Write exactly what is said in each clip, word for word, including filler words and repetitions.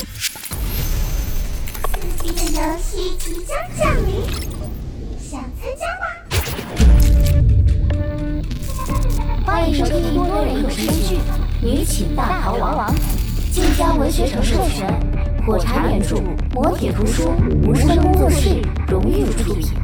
刺激的游戏即将降临，想参加吗？ 欢迎收听多人有声剧《女寝大逃亡》，晋江文学城授权，火柴原著，磨铁图书，无声工作室荣誉出品。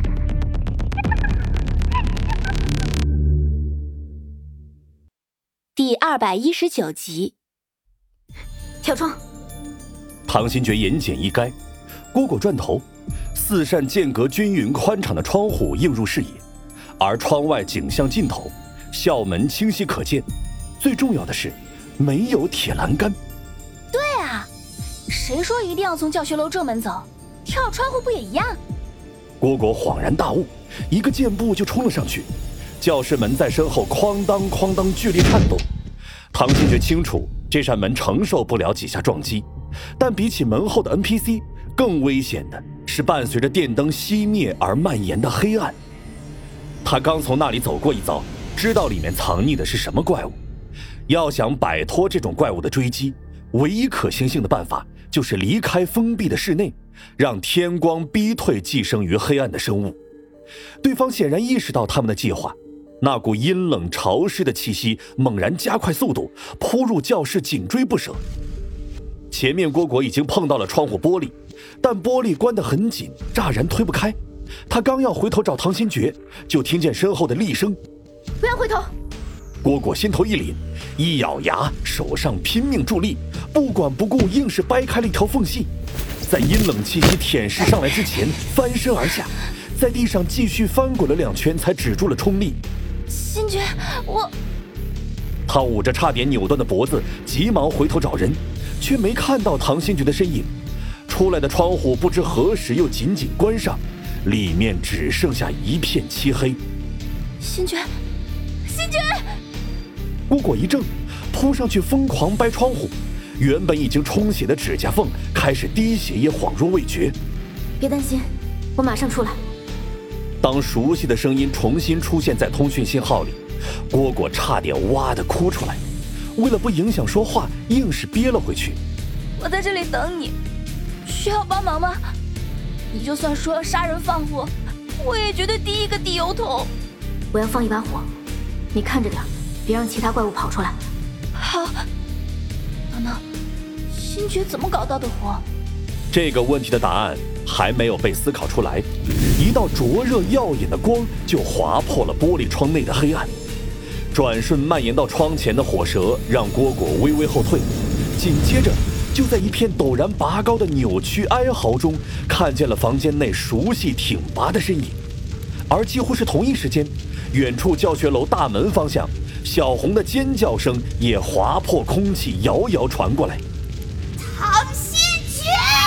第二百一十九集，跳窗。 唐新觉言简意赅，蝈蝈转头，四扇间隔均匀宽敞的窗户映入视野，而窗外景象尽头，校门清晰可见。最重要的是，没有铁栏杆。 对啊，谁说一定要从教学楼正门走？跳窗户不也一样？ 蝈蝈恍然大悟，一个箭步就冲了上去。教室门在身后哐当哐当剧烈颤动。唐新觉清楚这扇门承受不了几下撞击，但比起门后的 N P C， 更危险的是伴随着电灯熄灭而蔓延的黑暗。他刚从那里走过一遭，知道里面藏匿的是什么怪物。要想摆脱这种怪物的追击，唯一可行性的办法就是离开封闭的室内，让天光逼退寄生于黑暗的生物。对方显然意识到他们的计划，那股阴冷潮湿的气息猛然加快速度，扑入教室，紧追不舍。前面蝈蝈已经碰到了窗户玻璃，但玻璃关得很紧，乍然推不开。他刚要回头找唐新觉，就听见身后的厉声：“ 不要回头！” 蝈蝈心头一凛，一咬牙，手上拼命助力，不管不顾，硬是掰开了一条缝隙，在阴冷气息舔舐上来之前翻身而下，在地上继续翻滚了两圈，才止住了冲力。 新觉，我…… 他捂着差点扭断的脖子，急忙回头找人，却没看到唐新觉的身影。出来的窗户不知何时又紧紧关上，里面只剩下一片漆黑。 新觉，新觉！ 蝈蝈一怔，扑上去疯狂掰窗户，原本已经充血的指甲缝开始滴血，也恍若未觉。 别担心，我马上出来。 当熟悉的声音重新出现在通讯信号里，蝈蝈差点哇地哭出来，为了不影响说话，硬是憋了回去。 我在这里等你，需要帮忙吗？你就算说要杀人放火，我也绝对第一个递油桶。我要放一把火，你看着点，别让其他怪物跑出来。好。等等，新觉怎么搞到的火？ 这个问题的答案还没有被思考出来，一道灼热耀眼的光就划破了玻璃窗内的黑暗，转瞬蔓延到窗前的火舌让蝈蝈微微后退，紧接着就在一片陡然拔高的扭曲哀嚎中，看见了房间内熟悉挺拔的身影。而几乎是同一时间，远处教学楼大门方向，小红的尖叫声也划破空气，遥遥传过来。 唐新觉！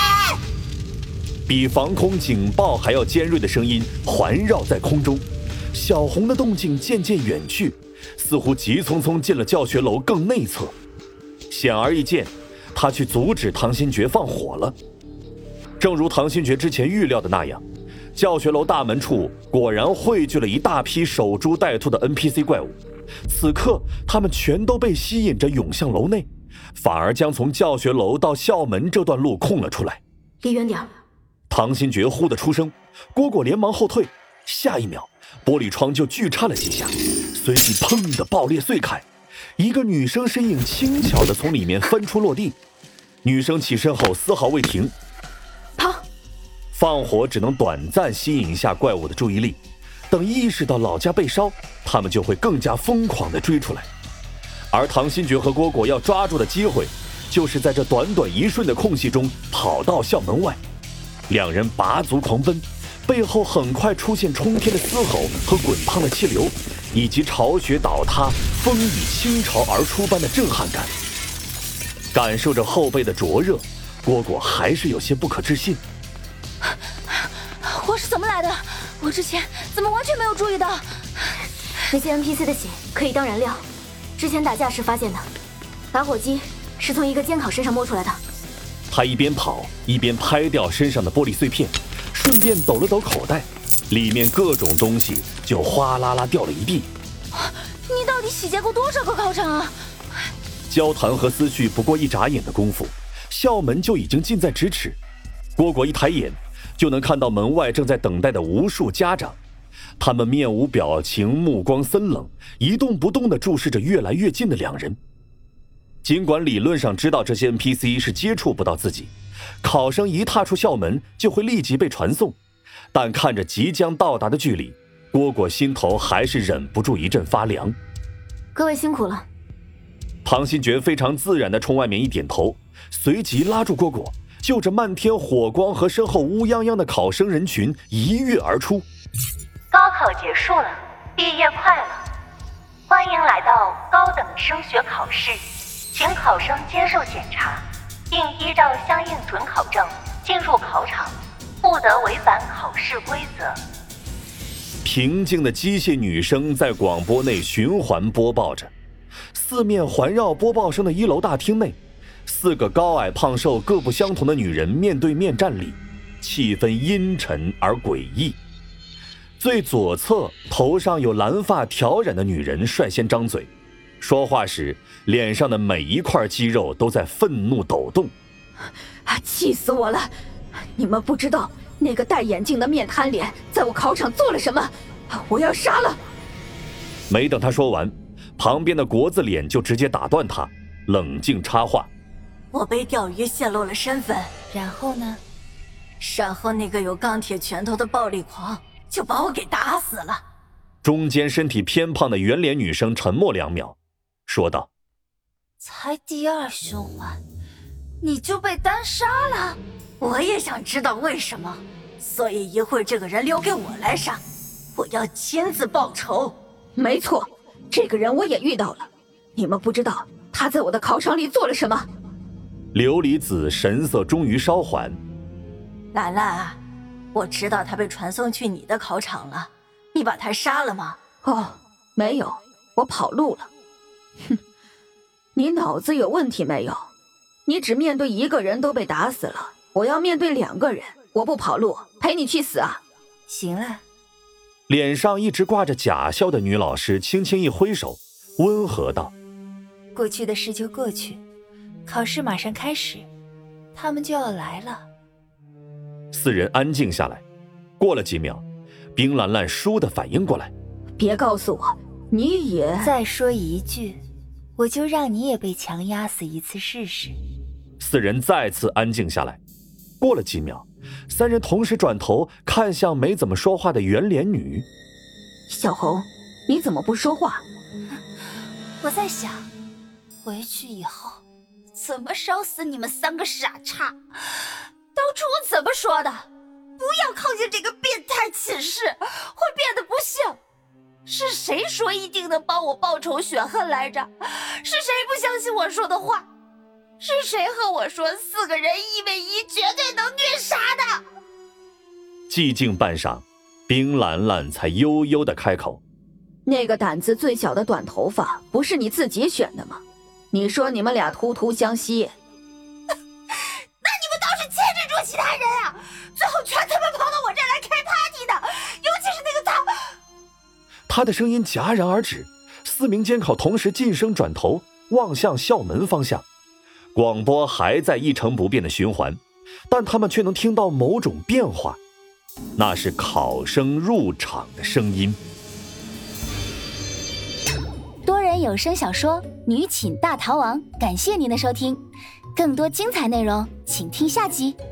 比防空警报还要尖锐的声音环绕在空中，小红的动静渐渐远去，似乎急匆匆进了教学楼更内侧。显而易见，他去阻止唐新觉放火了。正如唐新觉之前预料的那样，教学楼大门处果然汇聚了一大批守株待兔的 N P C 怪物。此刻他们全都被吸引着涌向楼内，反而将从教学楼到校门这段路空了出来。 离远点。 唐新觉呼的出声，蝈蝈连忙后退，下一秒玻璃窗就锯颤了几下，随即砰的爆裂碎开，一个女生身影轻巧地从里面翻出落地。女生起身后丝毫未停， 跑！ 放火只能短暂吸引一下怪物的注意力，等意识到老家被烧，他们就会更加疯狂地追出来。而唐新觉和蝈蝈要抓住的机会，就是在这短短一瞬的空隙中跑到校门外。两人拔足狂奔，背后很快出现冲天的嘶吼和滚烫的气流，以及巢穴倒塌、风雨倾巢而出般的震撼感。感受着后背的灼热，蝈蝈还是有些不可置信。 火是怎么来的？我之前怎么完全没有注意到？那些 N P C 的血可以当燃料，之前打架时发现的。打火机是从一个监考身上摸出来的。 他一边跑一边拍掉身上的玻璃碎片，顺便抖了抖口袋，里面各种东西就哗啦啦掉了一地。 你到底洗劫过多少个考场啊？ 交谈和思绪不过一眨眼的功夫， 校门就已经近在咫尺。蝈蝈一抬眼，就能看到门外正在等待的无数家长，他们面无表情，目光森冷，一动不动地注视着越来越近的两人。尽管理论上知道这些 N P C 是接触不到自己，考生一踏出校门就会立即被传送，但看着即将到达的距离，蝈蝈心头还是忍不住一阵发凉。 各位辛苦了。 庞新觉非常自然地冲外面一点头，随即拉住蝈蝈，就着漫天火光和身后乌泱泱的考生人群一跃而出。 高考结束了，毕业快乐，欢迎来到高等升学考试，请考生接受检查，并依照相应准考证进入考场，不得违反考试规则。 平静的机械女声在广播内循环播报着。四面环绕播报声的一楼大厅内，四个高矮胖瘦各不相同的女人面对面站立，气氛阴沉而诡异。最左侧头上有蓝发挑染的女人率先张嘴，说话时脸上的每一块肌肉都在愤怒抖动。 气死我了！你们不知道那个戴眼镜的面瘫脸在我考场做了什么，我要杀了！ 没等他说完，旁边的国字脸就直接打断他，冷静插话： 我被钓鱼泄露了身份， 然后呢？ 然后那个有钢铁拳头的暴力狂就把我给打死了。 中间身体偏胖的圆脸女生沉默两秒，说道： 才第二循环你就被单杀了？ 我也想知道为什么，所以一会儿这个人留给我来杀，我要亲自报仇。没错，这个人我也遇到了，你们不知道他在我的考场里做了什么。 琉璃子神色终于稍缓： 兰兰，我知道他被传送去你的考场了，你把他杀了吗？哦，没有，我跑路了。哼，你脑子有问题没有？你只面对一个人都被打死了，我要面对两个人，我不跑路，陪你去死啊！ 行了。 脸上一直挂着假笑的女老师轻轻一挥手，温和道： 过去的事就过去，考试马上开始，他们就要来了。 四人安静下来，过了几秒，冰兰兰倏地反应过来： 别告诉我你也…… 再说一句，我就让你也被强压死一次试试。 四人再次安静下来，过了几秒，三人同时转头看向没怎么说话的圆脸女。 小红，你怎么不说话？ 我在想，回去以后怎么烧死你们三个傻叉。当初我怎么说的？不要靠近这个变态寝室，会变得不幸。是谁说一定能帮我报仇雪恨来着？是谁不相信我说的话？是谁和我说四个人一 v 一绝对能虐杀的？ 寂静半晌，冰兰兰才悠悠地开口： 那个胆子最小的短头发不是你自己选的吗？你说你们俩突突相吸， 那你们倒是牵制住其他人啊！最后全他妈跑到我这儿来开 party 的，尤其是那个他。 他的声音戛然而止，四名监考同时噤声转头望向校门方向。广播还在一成不变的循环，但他们却能听到某种变化，那是考生入场的声音。 多人有声小说《女寝大逃亡》，感谢您的收听，更多精彩内容请听下集。